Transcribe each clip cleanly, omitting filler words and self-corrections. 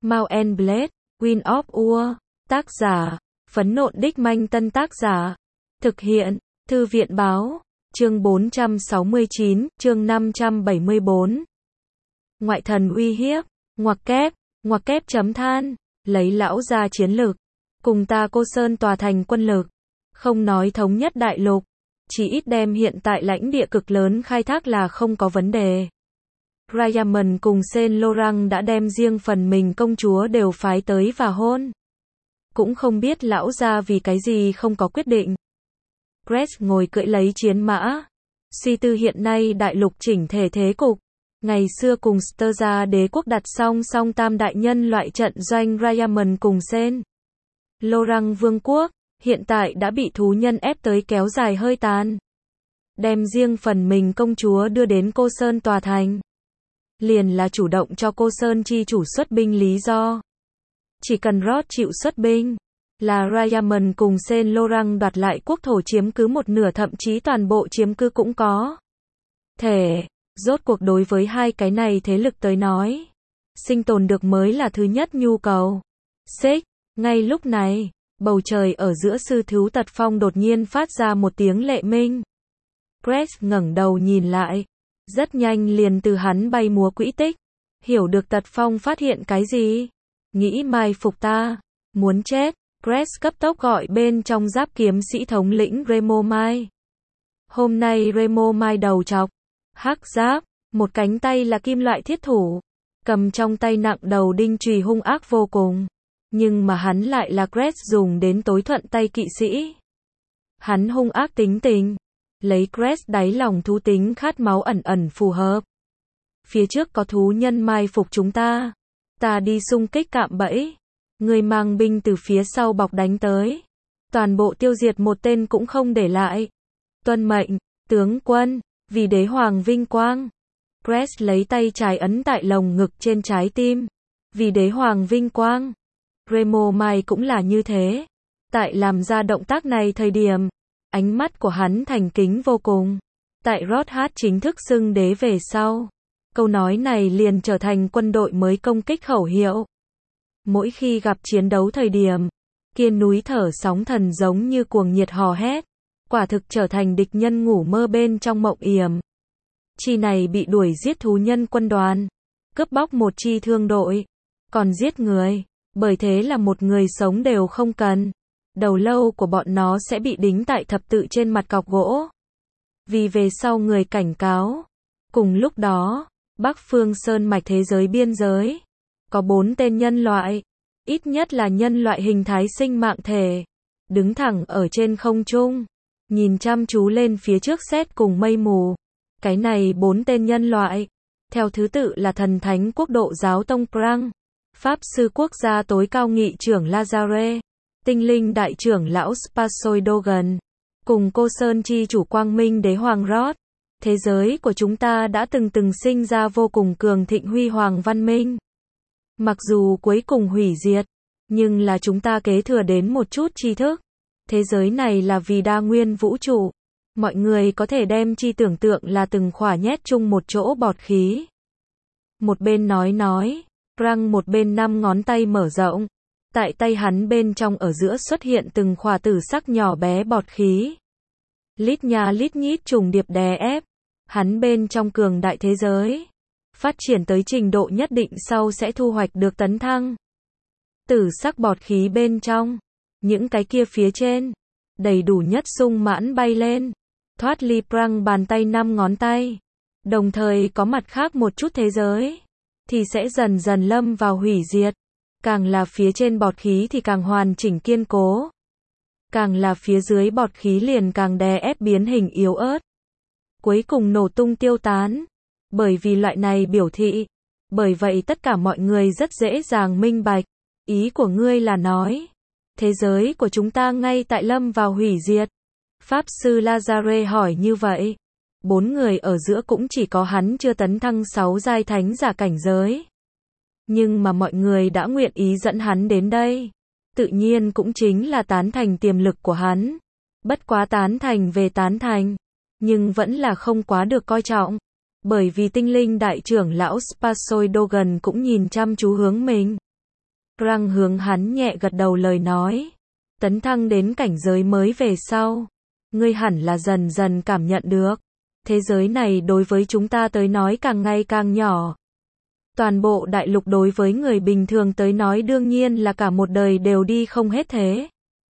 Mount and Blade, Wind of War. Tác giả, Phấn Nộn Đích Manh. Tân tác giả, thực hiện, Thư viện Báo. Chương 469, chương 574. Ngoại thần uy hiếp, ngoặc kép chấm than, lấy lão ra chiến lược, cùng ta Cô Sơn tòa thành quân lực, không nói thống nhất đại lục, chỉ ít đem hiện tại lãnh địa cực lớn khai thác là không có vấn đề. Raymond cùng Saint Laurent đã đem riêng phần mình công chúa đều phái tới và hôn. Cũng không biết lão gia vì cái gì không có quyết định. Grace ngồi cưỡi lấy chiến mã, suy tư hiện nay đại lục chỉnh thể thế cục. Ngày xưa cùng Sterza đế quốc đặt song song tam đại nhân loại trận doanh Raymond cùng Saint Laurent vương quốc, hiện tại đã bị thú nhân ép tới kéo dài hơi tàn. Đem riêng phần mình công chúa đưa đến Cô Sơn tòa thành. Liền là chủ động cho Cô Sơn chi chủ xuất binh lý do. Chỉ cần Rod chịu xuất binh, là Raymond cùng Saint Laurent đoạt lại quốc thổ chiếm cứ một nửa thậm chí toàn bộ chiếm cứ cũng có thể. Rốt cuộc đối với hai cái này thế lực tới nói, sinh tồn được mới là thứ nhất nhu cầu. Xích, ngay lúc này, bầu trời ở giữa sư thú Tật Phong đột nhiên phát ra một tiếng lệ minh. Grace ngẩng đầu nhìn lại, rất nhanh liền từ hắn bay múa quỹ tích, hiểu được Tật Phong phát hiện cái gì, nghĩ mai phục ta, muốn chết. Grace cấp tốc gọi bên trong giáp kiếm sĩ thống lĩnh Remo Mai. Hôm nay Remo Mai đầu trọc, hắc giáp, một cánh tay là kim loại thiết thủ, cầm trong tay nặng đầu đinh chùy hung ác vô cùng. Nhưng mà hắn lại là Grace dùng đến tối thuận tay kỵ sĩ. Hắn hung ác tính tình, lấy Grace đáy lòng thú tính khát máu ẩn ẩn phù hợp. Phía trước có thú nhân mai phục chúng ta. Ta đi xung kích cạm bẫy. Người mang binh từ phía sau bọc đánh tới. Toàn bộ tiêu diệt một tên cũng không để lại. Tuân mệnh, tướng quân, vì đế hoàng vinh quang. Grace lấy tay trái ấn tại lồng ngực trên trái tim. Vì đế hoàng vinh quang. Remo Mai cũng là như thế. Tại làm ra động tác này thời điểm, ánh mắt của hắn thành kính vô cùng. Tại Rod Hát chính thức xưng đế về sau, câu nói này liền trở thành quân đội mới công kích khẩu hiệu. Mỗi khi gặp chiến đấu thời điểm, kiên núi thở sóng thần giống như cuồng nhiệt hò hét, quả thực trở thành địch nhân ngủ mơ bên trong mộng yểm. Chi này bị đuổi giết thú nhân quân đoàn, cướp bóc một chi thương đội, còn giết người, bởi thế là một người sống đều không cần. Đầu lâu của bọn nó sẽ bị đính tại thập tự trên mặt cọc gỗ. Vì về sau người cảnh cáo. Cùng lúc đó, Bắc Phương Sơn mạch thế giới biên giới, có 4 tên nhân loại, ít nhất là nhân loại hình thái sinh mạng thể, đứng thẳng ở trên không trung, nhìn chăm chú lên phía trước sét cùng mây mù. Cái này 4 tên nhân loại, theo thứ tự là thần thánh quốc độ giáo tông Prang, pháp sư quốc gia tối cao nghị trưởng Lazare, tinh linh đại trưởng lão Spasoid Dogan, cùng Cô Sơn chi chủ quang minh đế hoàng Rod. Thế giới của chúng ta đã từng sinh ra vô cùng cường thịnh huy hoàng văn minh. Mặc dù cuối cùng hủy diệt, nhưng là chúng ta kế thừa đến một chút tri thức. Thế giới này là vì đa nguyên vũ trụ. Mọi người có thể đem chi tưởng tượng là từng khỏa nhét chung một chỗ bọt khí. Một bên nói, Prang một bên 5 ngón tay mở rộng. Tại tay hắn bên trong ở giữa xuất hiện từng khỏa tử sắc nhỏ bé bọt khí. Lít nha lít nhít trùng điệp đè ép. Hắn bên trong cường đại thế giới. Phát triển tới trình độ nhất định sau sẽ thu hoạch được tấn thăng. Tử sắc bọt khí bên trong. Những cái kia phía trên. Đầy đủ nhất sung mãn bay lên. Thoát ly Prang bàn tay 5 ngón tay. Đồng thời có mặt khác một chút thế giới. Thì sẽ dần dần lâm vào hủy diệt. Càng là phía trên bọt khí thì càng hoàn chỉnh kiên cố. Càng là phía dưới bọt khí liền càng đè ép biến hình yếu ớt. Cuối cùng nổ tung tiêu tán. Bởi vì loại này biểu thị. Bởi vậy tất cả mọi người rất dễ dàng minh bạch. Ý của ngươi là nói. Thế giới của chúng ta ngay tại lâm vào hủy diệt. Pháp sư Lazare hỏi như vậy. 4 người ở giữa cũng chỉ có hắn chưa tấn thăng 6 giai thánh giả cảnh giới. Nhưng mà mọi người đã nguyện ý dẫn hắn đến đây. Tự nhiên cũng chính là tán thành tiềm lực của hắn. Bất quá tán thành về tán thành. Nhưng vẫn là không quá được coi trọng. Bởi vì tinh linh đại trưởng lão Spasoid Dogan cũng nhìn chăm chú hướng mình. Prang hướng hắn nhẹ gật đầu lời nói. Tấn thăng đến cảnh giới mới về sau. Ngươi hẳn là dần dần cảm nhận được. Thế giới này đối với chúng ta tới nói càng ngày càng nhỏ. Toàn bộ đại lục đối với người bình thường tới nói đương nhiên là cả một đời đều đi không hết thế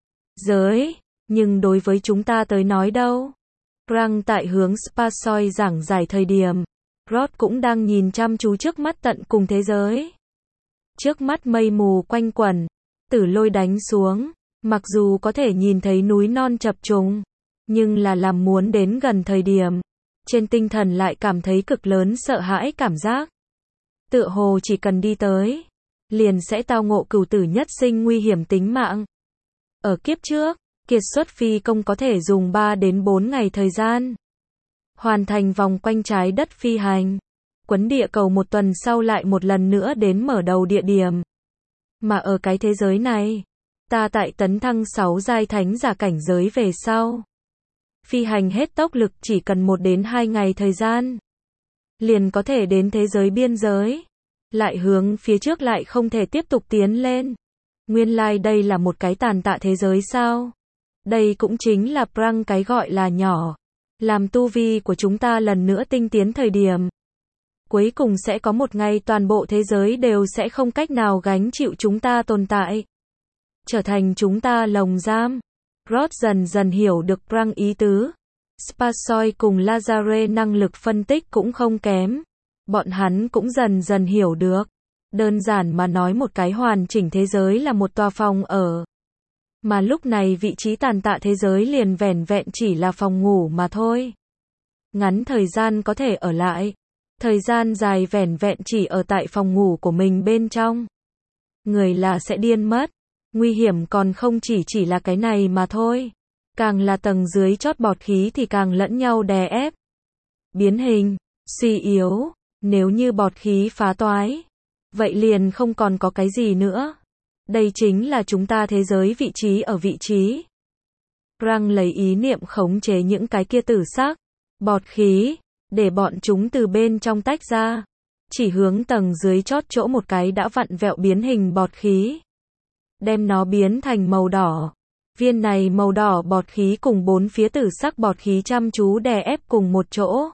giới. Nhưng đối với chúng ta tới nói đâu? Prang tại hướng Spasoi giảng giải thời điểm. Rod cũng đang nhìn chăm chú trước mắt tận cùng thế giới. Trước mắt mây mù quanh quẩn, tử lôi đánh xuống, mặc dù có thể nhìn thấy núi non chập trùng, nhưng là làm muốn đến gần thời điểm, trên tinh thần lại cảm thấy cực lớn sợ hãi cảm giác. Tựa hồ chỉ cần đi tới, liền sẽ tao ngộ cửu tử nhất sinh nguy hiểm tính mạng. Ở kiếp trước, kiệt xuất phi công có thể dùng 3 đến 4 ngày thời gian hoàn thành vòng quanh trái đất phi hành, quấn địa cầu một tuần sau lại một lần nữa đến mở đầu địa điểm. Mà ở cái thế giới này, ta tại tấn thăng 6 giai thánh giả cảnh giới về sau, phi hành hết tốc lực chỉ cần 1 đến 2 ngày thời gian, liền có thể đến thế giới biên giới, lại hướng phía trước lại không thể tiếp tục tiến lên. Nguyên lai đây là một cái tàn tạ thế giới sao? Đây cũng chính là Prang cái gọi là nhỏ. Làm tu vi của chúng ta lần nữa tinh tiến thời điểm. Cuối cùng sẽ có một ngày toàn bộ thế giới đều sẽ không cách nào gánh chịu chúng ta tồn tại. Trở thành chúng ta lồng giam. Rod dần dần hiểu được Prang ý tứ. Spasoi cùng Lazare năng lực phân tích cũng không kém. Bọn hắn cũng dần dần hiểu được. Đơn giản mà nói một cái hoàn chỉnh thế giới là một tòa phòng ở. Mà lúc này vị trí tàn tạ thế giới liền vẻn vẹn chỉ là phòng ngủ mà thôi. Ngắn thời gian có thể ở lại. Thời gian dài vẻn vẹn chỉ ở tại phòng ngủ của mình bên trong. Người là sẽ điên mất. Nguy hiểm còn không chỉ là cái này mà thôi. Càng là tầng dưới chót bọt khí thì càng lẫn nhau đè ép. Biến hình, suy yếu. Nếu như bọt khí phá toái, vậy liền không còn có cái gì nữa. Đây chính là chúng ta thế giới vị trí ở vị trí. Prang lấy ý niệm khống chế những cái kia tử sắc, bọt khí, để bọn chúng từ bên trong tách ra. Chỉ hướng tầng dưới chót chỗ một cái đã vặn vẹo biến hình bọt khí. Đem nó biến thành màu đỏ. Viên này màu đỏ bọt khí cùng 4 phía tử sắc bọt khí chăm chú đè ép cùng một chỗ.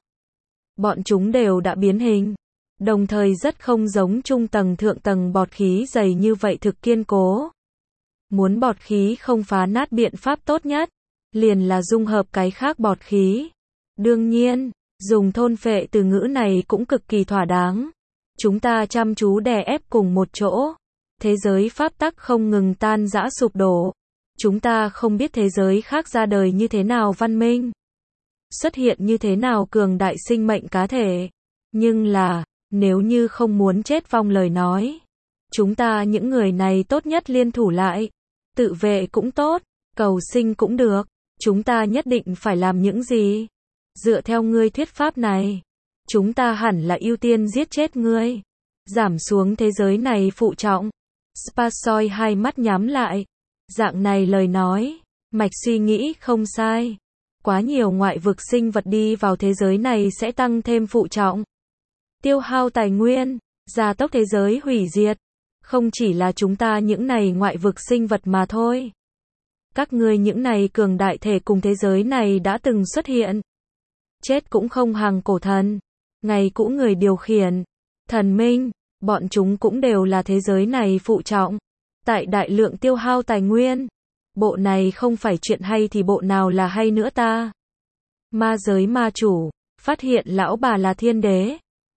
Bọn chúng đều đã biến hình. Đồng thời rất không giống trung tầng thượng tầng bọt khí dày như vậy thực kiên cố. Muốn bọt khí không phá nát biện pháp tốt nhất, liền là dung hợp cái khác bọt khí. Đương nhiên, dùng thôn phệ từ ngữ này cũng cực kỳ thỏa đáng. Chúng ta chăm chú đè ép cùng một chỗ. Thế giới pháp tắc không ngừng tan rã sụp đổ. Chúng ta không biết thế giới khác ra đời như thế nào văn minh. Xuất hiện như thế nào cường đại sinh mệnh cá thể. Nhưng là, nếu như không muốn chết vong lời nói, chúng ta những người này tốt nhất liên thủ lại. Tự vệ cũng tốt, cầu sinh cũng được. Chúng ta nhất định phải làm những gì? Dựa theo ngươi thuyết pháp này, chúng ta hẳn là ưu tiên giết chết ngươi. Giảm xuống thế giới này phụ trọng. Spasoi hai mắt nhắm lại. Dạng này lời nói, mạch suy nghĩ không sai. Quá nhiều ngoại vực sinh vật đi vào thế giới này sẽ tăng thêm phụ trọng. Tiêu hao tài nguyên, gia tốc thế giới hủy diệt. Không chỉ là chúng ta những này ngoại vực sinh vật mà thôi. Các ngươi những này cường đại thể cùng thế giới này đã từng xuất hiện. Chết cũng không hàng cổ thần. Ngày cũ người điều khiển. Thần minh, bọn chúng cũng đều là thế giới này phụ trọng. Tại đại lượng tiêu hao tài nguyên. Bộ này không phải chuyện hay thì bộ nào là hay nữa ta. Ma giới ma chủ, phát hiện lão bà là thiên đế.